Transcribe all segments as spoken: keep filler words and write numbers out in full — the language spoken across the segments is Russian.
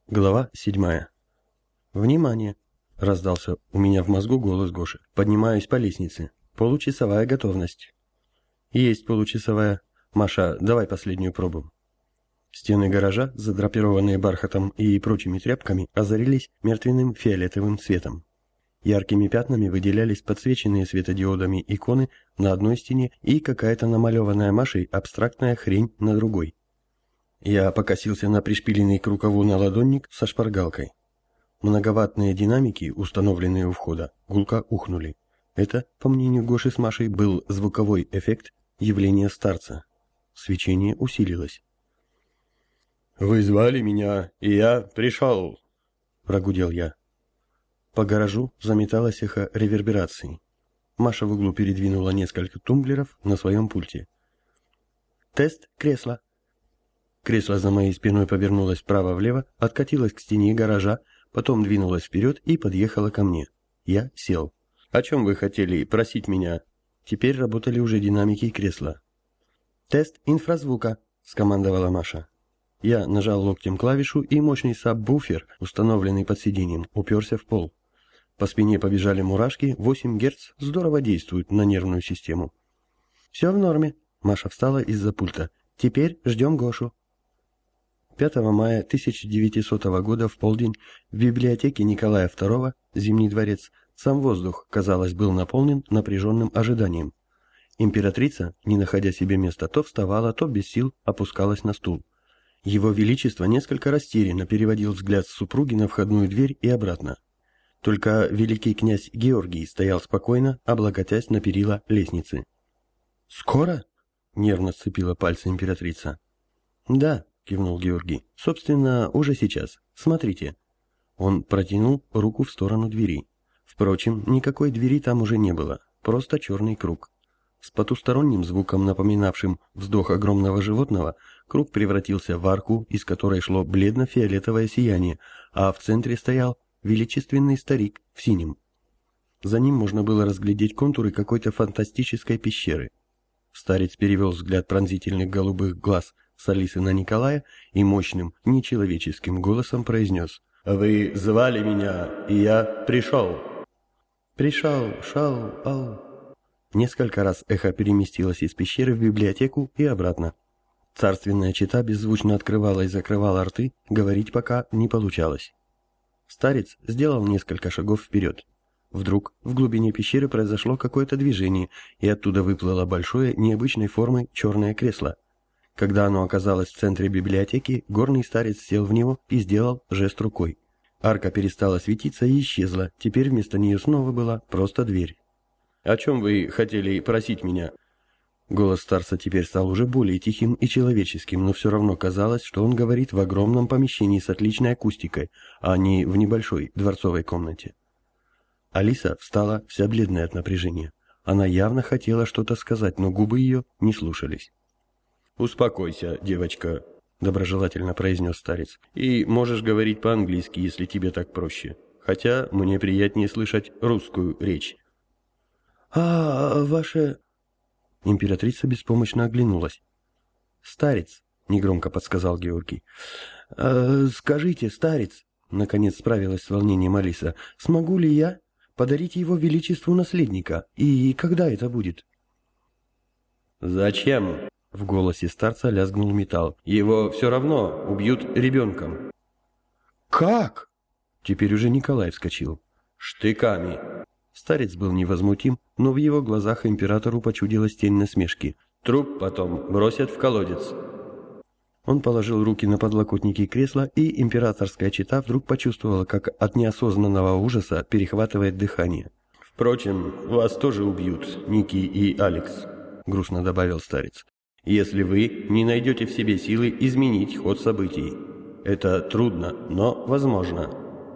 Глава седьмая. «Внимание!» — раздался у меня в мозгу голос Гоши. Поднимаюсь по лестнице. Получасовая готовность. Есть получасовая. Маша, давай последнюю пробу. Стены гаража, задрапированные бархатом и прочими тряпками, озарились мертвенным фиолетовым цветом. Яркими пятнами выделялись подсвеченные светодиодами иконы на одной стене и какая-то намалеванная Машей абстрактная хрень на другой. Я покосился на пришпиленный к рукаву наладонник со шпаргалкой. Многоваттные динамики, установленные у входа, гулко ухнули. Это, по мнению Гоши с Машей, был звуковой эффект явления старца. Свечение усилилось. «Вы звали меня, и я пришел», — прогудел я. По гаражу заметалось эхо реверберации. Маша в углу передвинула несколько тумблеров на своем пульте. «Тест кресла». Кресло за моей спиной повернулось вправо-влево, откатилось к стене гаража, потом двинулось вперед и подъехало ко мне. Я сел. «О чем вы хотели просить меня?» Теперь работали уже динамики и кресла. «Тест инфразвука», — скомандовала Маша. Я нажал локтем клавишу, и мощный сабвуфер, установленный под сиденьем, уперся в пол. По спине побежали мурашки, восемь герц здорово действуют на нервную систему. «Все в норме», — Маша встала из-за пульта. «Теперь ждем Гошу». пятого мая тысяча девятисотого года в полдень в библиотеке Николая второго, Зимний дворец, сам воздух, казалось, был наполнен напряженным ожиданием. Императрица, не находя себе места, то вставала, то без сил опускалась на стул. Его Величество несколько растерянно переводил взгляд с супруги на входную дверь и обратно. Только великий князь Георгий стоял спокойно, облокотясь на перила лестницы. «Скоро?» — нервно сцепила пальцы императрица. «Да», — кивнул Георгий. «Собственно, уже сейчас. Смотрите». Он протянул руку в сторону двери. Впрочем, никакой двери там уже не было, просто черный круг. С потусторонним звуком, напоминавшим вздох огромного животного, круг превратился в арку, из которой шло бледно-фиолетовое сияние, а в центре стоял величественный старик в синем. За ним можно было разглядеть контуры какой-то фантастической пещеры. Старец перевел взгляд пронзительных голубых глаз с Алисы на Николая и мощным, нечеловеческим голосом произнес: «Вы звали меня, и я пришел». «Пришел, шел, ау». Несколько раз эхо переместилось из пещеры в библиотеку и обратно. Царственная чета беззвучно открывала и закрывала рты, говорить пока не получалось. Старец сделал несколько шагов вперед. Вдруг в глубине пещеры произошло какое-то движение, и оттуда выплыло большое, необычной формы черное кресло. Когда оно оказалось в центре библиотеки, горный старец сел в него и сделал жест рукой. Арка перестала светиться и исчезла, теперь вместо нее снова была просто дверь. «О чем вы хотели просить меня?» Голос старца теперь стал уже более тихим и человеческим, но все равно казалось, что он говорит в огромном помещении с отличной акустикой, а не в небольшой дворцовой комнате. Алиса встала вся бледная от напряжения. Она явно хотела что-то сказать, но губы ее не слушались. «Успокойся, девочка», — доброжелательно произнес старец. «И можешь говорить по-английски, если тебе так проще. Хотя мне приятнее слышать русскую речь». «А, ваше...» Императрица беспомощно оглянулась. «Старец», — негромко подсказал Георгий. «Э, «Скажите, старец», — наконец справилась с волнением Алиса, — «смогу ли я подарить его величеству наследника? И когда это будет?» «Зачем?» — в голосе старца лязгнул металл. «Его все равно убьют ребенком». «Как?» — теперь уже Николай вскочил. «Штыками». Старец был невозмутим, но в его глазах императору почудилась тень насмешки. «Труп потом бросят в колодец». Он положил руки на подлокотники кресла, и императорская чета вдруг почувствовала, как от неосознанного ужаса перехватывает дыхание. «Впрочем, вас тоже убьют, Ники и Алекс», — грустно добавил старец, «если вы не найдете в себе силы изменить ход событий. Это трудно, но возможно».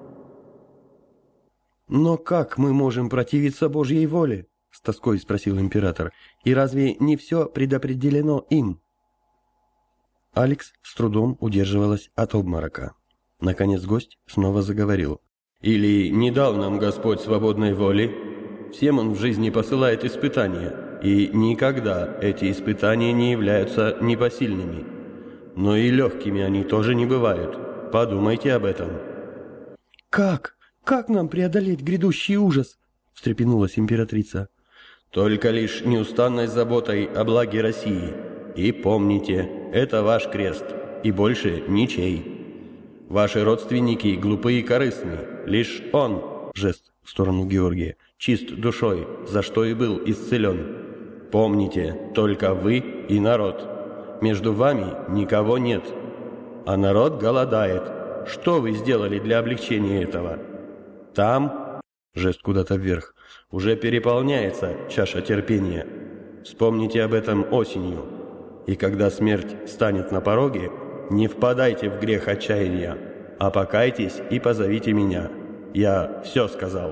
«Но как мы можем противиться Божьей воле?» — с тоской спросил император. «И разве не все предопределено им?» Алекс с трудом удерживалась от обморока. Наконец гость снова заговорил. «Или не дал нам Господь свободной воли? Всем Он в жизни посылает испытания, и никогда эти испытания не являются непосильными. Но и легкими они тоже не бывают. подумайте об этом». «Как? Как нам преодолеть грядущий ужас?» – встрепенулась императрица. «Только лишь неустанной заботой о благе России. И помните, это ваш крест, и больше ничей. Ваши родственники глупые и корыстны, лишь он, жест в сторону Георгия, чист душой, за что и был исцелен. Помните, только вы и народ. Между вами никого нет. А народ голодает. Что вы сделали для облегчения этого? Там, жест куда-то вверх, уже переполняется чаша терпения. Вспомните об этом осенью. И когда смерть станет на пороге, не впадайте в грех отчаяния, а покайтесь и позовите меня. Я все сказал».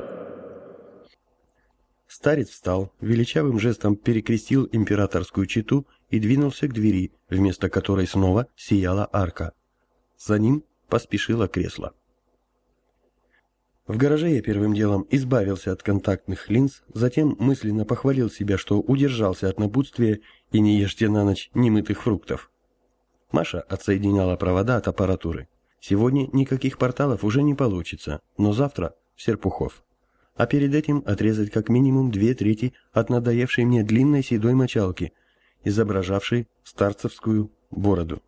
Старец встал, величавым жестом перекрестил императорскую чету и двинулся к двери, вместо которой снова сияла арка. За ним поспешило кресло. В гараже я первым делом избавился от контактных линз, затем мысленно похвалил себя, что удержался от напутствия и не ешьте на ночь немытых фруктов. Маша отсоединяла провода от аппаратуры. Сегодня никаких порталов уже не получится, но завтра в Серпухов. А перед этим отрезать как минимум две трети от надоевшей мне длинной седой мочалки, изображавшей старцевскую бороду.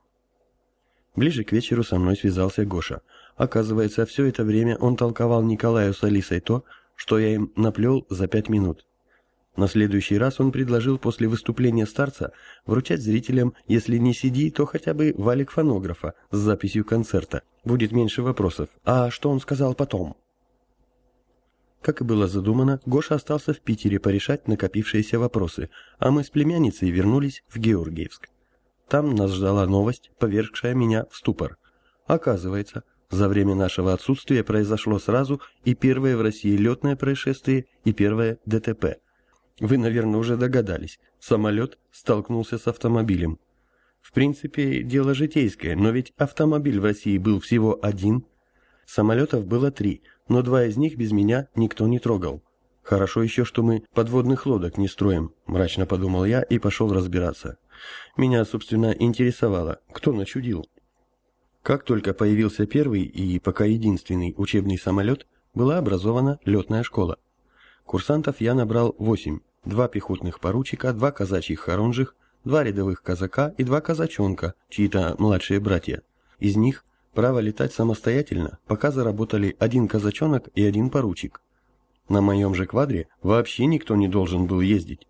Ближе к вечеру со мной связался Гоша. Оказывается, все это время он толковал Николаю с Алисой то, что я им наплел за пять минут. На следующий раз он предложил после выступления старца вручать зрителям, если не си ди, то хотя бы валик фонографа с записью концерта. Будет меньше вопросов. А что он сказал потом? Как и было задумано, Гоша остался в Питере порешать накопившиеся вопросы, а мы с племянницей вернулись в Георгиевск. Там нас ждала новость, повергшая меня в ступор. Оказывается, за время нашего отсутствия произошло сразу и первое в России летное происшествие, и первое дэ тэ пэ. Вы, наверное, уже догадались, самолет столкнулся с автомобилем. В принципе, дело житейское, но ведь автомобиль в России был всего один. Самолетов было три, но два из них без меня никто не трогал. Хорошо еще, что мы подводных лодок не строим, мрачно подумал я и пошел разбираться. Меня, собственно, интересовало, кто начудил. Как только появился первый и пока единственный учебный самолет, была образована летная школа. Курсантов я набрал восемь, два пехотных поручика, два казачьих хорунжих, два рядовых казака и два казачонка, чьи-то младшие братья. Из них право летать самостоятельно пока заработали один казачонок и один поручик. На моем же квадре вообще никто не должен был ездить.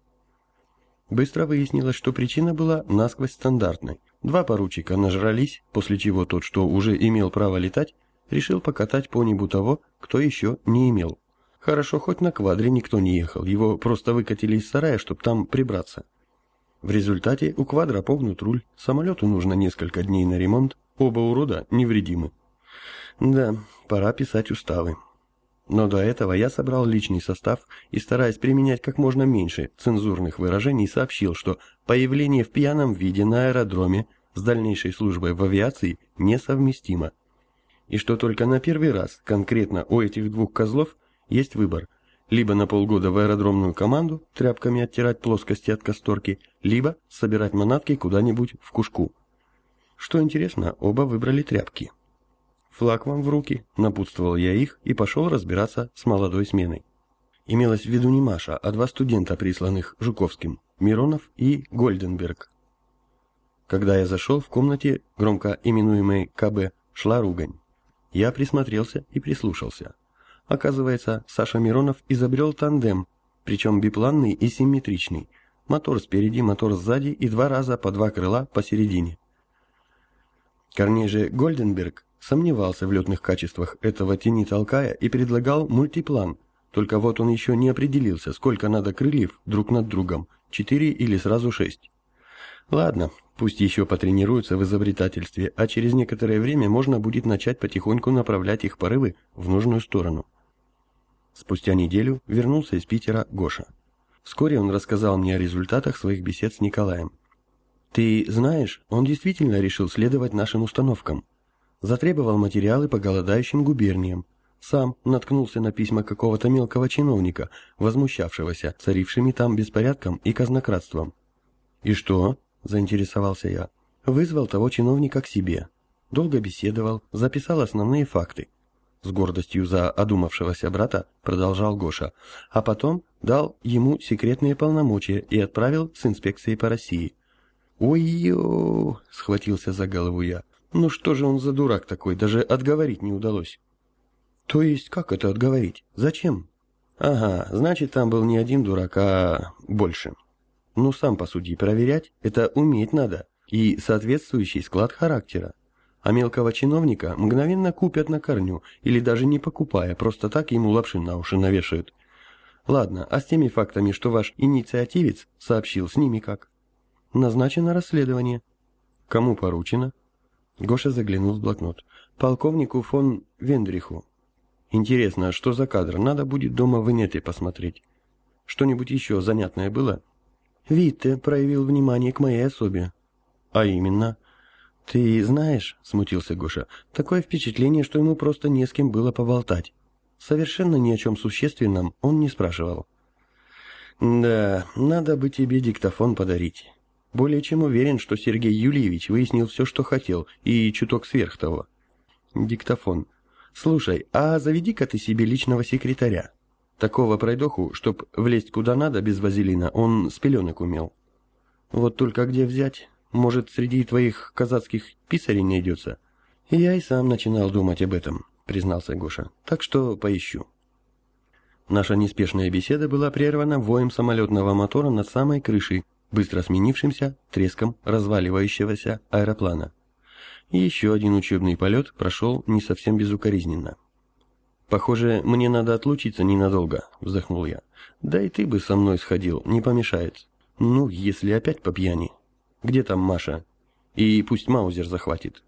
Быстро выяснилось, что причина была насквозь стандартной. Два поручика нажрались, после чего тот, что уже имел право летать, решил покатать по небу того, кто еще не имел. Хорошо, хоть на квадре никто не ехал, его просто выкатили из сарая, чтобы там прибраться. В результате у квадра погнут руль, самолету нужно несколько дней на ремонт, оба урода невредимы. Да, пора писать уставы. Но до этого я собрал личный состав и, стараясь применять как можно меньше цензурных выражений, сообщил, что появление в пьяном виде на аэродроме с дальнейшей службой в авиации несовместимо. И что только на первый раз конкретно у этих двух козлов есть выбор: либо на полгода в аэродромную команду тряпками оттирать плоскости от касторки, либо собирать манатки куда-нибудь в Кушку. Что интересно, оба выбрали тряпки. «Флаг вам в руки», — напутствовал я их и пошел разбираться с молодой сменой. Имелось в виду не Маша, а два студента, присланных Жуковским, Миронов и Гольденберг. Когда я зашел, в комнате, громко именуемой ка бэ, шла ругань. Я присмотрелся и прислушался. Оказывается, Саша Миронов изобрел тандем, причем бипланный и симметричный. Мотор спереди, мотор сзади и два раза по два крыла посередине. Корней же Гольденберг сомневался в летных качествах этого тяни-толкая и предлагал мультиплан, только вот он еще не определился, сколько надо крыльев друг над другом, четыре или сразу шесть. Ладно, пусть еще потренируются в изобретательстве, а через некоторое время можно будет начать потихоньку направлять их порывы в нужную сторону. Спустя неделю вернулся из Питера Гоша. Вскоре он рассказал мне о результатах своих бесед с Николаем. «Ты знаешь, он действительно решил следовать нашим установкам. Затребовал материалы по голодающим губерниям. Сам наткнулся на письма какого-то мелкого чиновника, возмущавшегося царившими там беспорядком и казнократством». «И что?» – заинтересовался я. «Вызвал того чиновника к себе. долго беседовал, записал основные факты. С гордостью за одумавшегося брата продолжал Гоша, а потом дал ему секретные полномочия и отправил с инспекцией по России. «Ой-ё!» — схватился за голову я. «Ну что же он за дурак такой, даже отговорить не удалось». «То есть как это отговорить? Зачем?» «Ага, значит, там был не один дурак, а больше. Ну, сам посуди, проверять — это уметь надо, и соответствующий склад характера. А мелкого чиновника мгновенно купят на корню, или даже не покупая, просто так ему лапши на уши навешают. Ладно, а с теми фактами, что ваш инициативец сообщил, с ними как?» «Назначено расследование». «Кому поручено?» Гоша заглянул в блокнот. «Полковнику фон Вендриху». «Интересно, что за кадр? Надо будет дома в инете посмотреть. Что-нибудь еще занятное было?» «Витте проявил внимание к моей особе». «А именно?» «Ты знаешь, — смутился Гоша, — такое впечатление, что ему просто не с кем было поболтать. Совершенно ни о чем существенном он не спрашивал». «Да, надо бы тебе диктофон подарить. Более чем уверен, что Сергей Юльевич выяснил все, что хотел, и чуток сверх того». «Диктофон. Слушай, а заведи-ка ты себе личного секретаря. Такого пройдоху, чтоб влезть куда надо без вазелина, он с пеленок умел. Вот только где взять? Может, среди твоих казацких писарей найдется?» «Я и сам начинал думать об этом», — признался Гоша. «Так что поищу». Наша неспешная беседа была прервана воем самолетного мотора над самой крышей, быстро сменившимся треском разваливающегося аэроплана. И еще один учебный полет прошел не совсем безукоризненно. «Похоже, мне надо отлучиться ненадолго», — вздохнул я. «Да и ты бы со мной сходил, не помешает. Ну, если опять по пьяни. Где там Маша? И пусть Маузер захватит».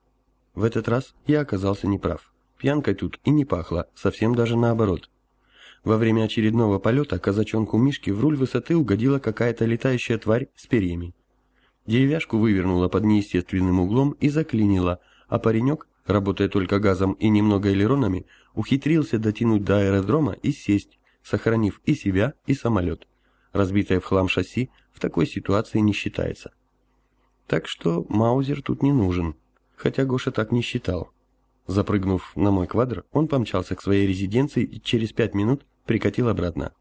В этот раз я оказался неправ. Пьянкой тут и не пахло, совсем даже наоборот. Во время очередного полета казачонку Мишке в руль высоты угодила какая-то летающая тварь с перьями. Деревяшку вывернула под неестественным углом и заклинила, а паренек, работая только газом и немного элеронами, ухитрился дотянуть до аэродрома и сесть, сохранив и себя, и самолет. Разбитое в хлам шасси в такой ситуации не считается. Так что Маузер тут не нужен, хотя Гоша так не считал. Запрыгнув на мой квадр, он помчался к своей резиденции и через пять минут прикатил обратно.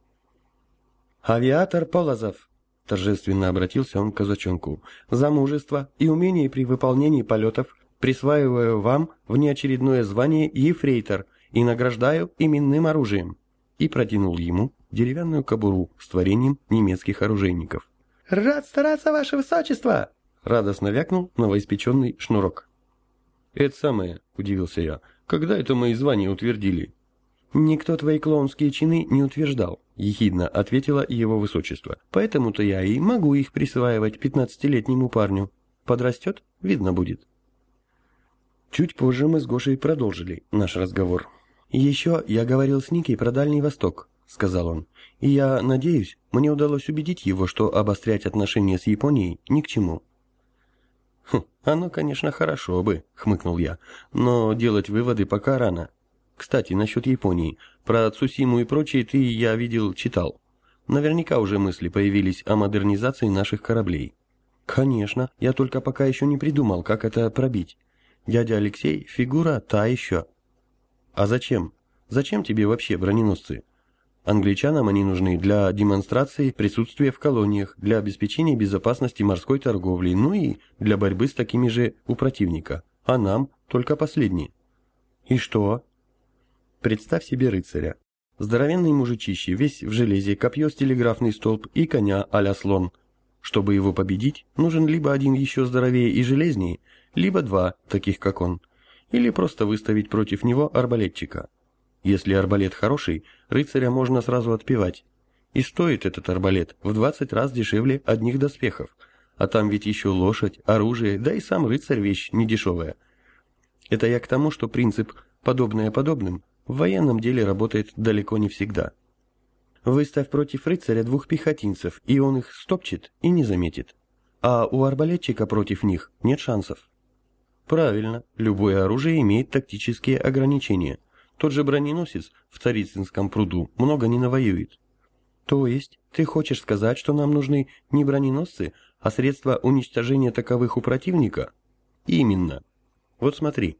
«Авиатор Полозов!» — торжественно обратился он к казачонку. «За мужество и умение при выполнении полетов присваиваю вам внеочередное звание ефрейтор и награждаю именным оружием». И протянул ему деревянную кобуру с творением немецких оружейников. «Рад стараться, ваше высочество!» — радостно вякнул новоиспеченный шнурок. «Это самое», — удивился я, — «когда это мои звания утвердили?» «Никто твои клоунские чины не утверждал», — ехидно ответило его высочество. «Поэтому-то я и могу их присваивать пятнадцатилетнему парню. Подрастет, видно будет». Чуть позже мы с Гошей продолжили наш разговор. «Еще я говорил с Никой про Дальний Восток», — сказал он. «И я надеюсь, мне удалось убедить его, что обострять отношения с Японией ни к чему». «Хм, оно, конечно, хорошо бы», — хмыкнул я, — «но делать выводы пока рано. Кстати, насчет Японии. Про Цусиму и прочее ты, я видел, читал. Наверняка уже мысли появились о модернизации наших кораблей». «Конечно, я только пока еще не придумал, как это пробить. Дядя Алексей — фигура та еще». «А зачем? Зачем тебе вообще броненосцы? Англичанам они нужны для демонстрации присутствия в колониях, для обеспечения безопасности морской торговли, ну и для борьбы с такими же у противника. А нам только последние». «И что?» Представь себе рыцаря. Здоровенный мужичище, весь в железе, копье с телеграфный столб и коня а-ля слон. Чтобы его победить, нужен либо один еще здоровее и железнее, либо два, таких как он. Или просто выставить против него арбалетчика. Если арбалет хороший, рыцаря можно сразу отпевать. И стоит этот арбалет в двадцать раз дешевле одних доспехов. А там ведь еще лошадь, оружие, да и сам рыцарь вещь недешевая. Это я к тому, что принцип «подобное подобным» в военном деле работает далеко не всегда. Выставь против рыцаря двух пехотинцев, и он их стопчет и не заметит. А у арбалетчика против них нет шансов. Правильно, любое оружие имеет тактические ограничения. Тот же броненосец в Царицынском пруду много не навоюет. То есть, ты хочешь сказать, что нам нужны не броненосцы, а средства уничтожения таковых у противника? Именно. Вот смотри».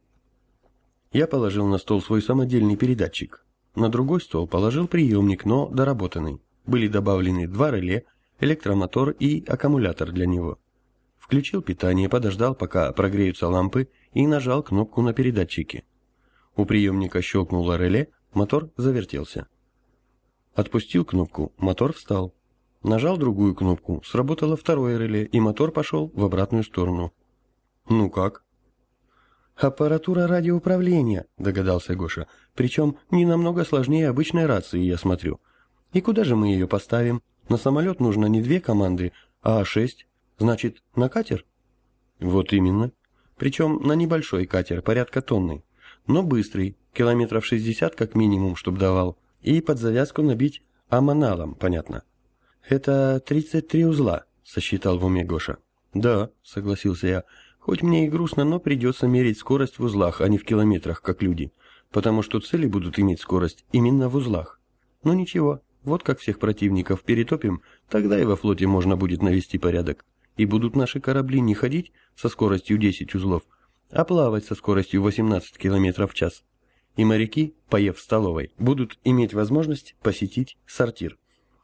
Я положил на стол свой самодельный передатчик. На другой стол положил приемник, но доработанный. Были добавлены два реле, электромотор и аккумулятор для него. Включил питание, подождал, пока прогреются лампы, и нажал кнопку на передатчике. У приемника щелкнуло реле, мотор завертелся. Отпустил кнопку, мотор встал. Нажал другую кнопку, сработало второе реле, и мотор пошел в обратную сторону. «Ну как?» «Аппаратура радиоуправления», — догадался Гоша. «Причем не намного сложнее обычной рации, я смотрю. И куда же мы ее поставим? На самолет нужно не две команды, а шесть. Значит, на катер?» «Вот именно. Причем на небольшой катер, порядка тонны. Но быстрый, километров шестьдесят как минимум, чтоб давал. И под завязку набить аманалом, понятно». «Это тридцать три узла», — сосчитал в уме Гоша. «Да», — согласился я. «Хоть мне и грустно, но придется мерить скорость в узлах, а не в километрах, как люди. Потому что цели будут иметь скорость именно в узлах. Но ничего, вот как всех противников перетопим, тогда и во флоте можно будет навести порядок. И будут наши корабли не ходить со скоростью десять узлов, а плавать со скоростью восемнадцать километров в час. И моряки, поев в столовой, будут иметь возможность посетить сортир.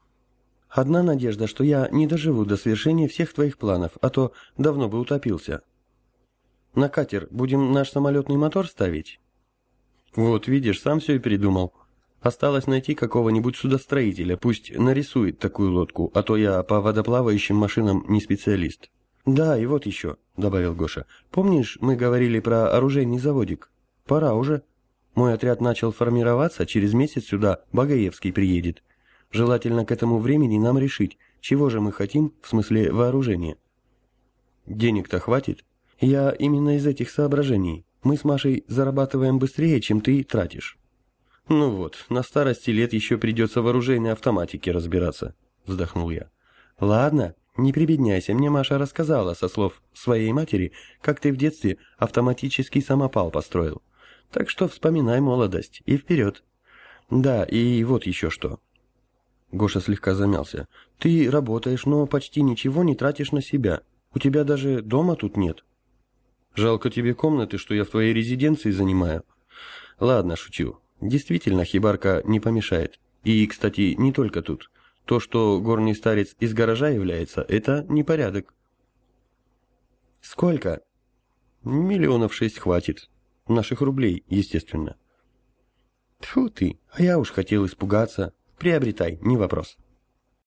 Одна надежда, что я не доживу до свершения всех твоих планов, а то давно бы утопился. На катер будем наш самолетный мотор ставить?» «Вот видишь, сам все и придумал. Осталось найти какого-нибудь судостроителя, пусть нарисует такую лодку, а то я по водоплавающим машинам не специалист». «Да, и вот еще», — добавил Гоша. «Помнишь, мы говорили про оружейный заводик? Пора уже. Мой отряд начал формироваться, через месяц сюда Багаевский приедет. Желательно к этому времени нам решить, чего же мы хотим в смысле вооружения». «Денег-то хватит?» «Я именно из этих соображений. Мы с Машей зарабатываем быстрее, чем ты тратишь». «Ну вот, на старости лет еще придется в оружейной автоматике разбираться», — вздохнул я. «Ладно, не прибедняйся, мне Маша рассказала со слов своей матери, как ты в детстве автоматический самопал построил. Так что вспоминай молодость и вперед. Да, и вот еще что». Гоша слегка замялся. «Ты работаешь, но почти ничего не тратишь на себя. У тебя даже дома тут нет». «Жалко тебе комнаты, что я в твоей резиденции занимаю». «Ладно, шучу. Действительно, хибарка не помешает. И, кстати, не только тут. То, что горный старец из гаража является, это непорядок». «Сколько?» «Миллионов шесть хватит. Наших рублей, естественно». «Тьфу ты, а я уж хотел испугаться. Приобретай, не вопрос».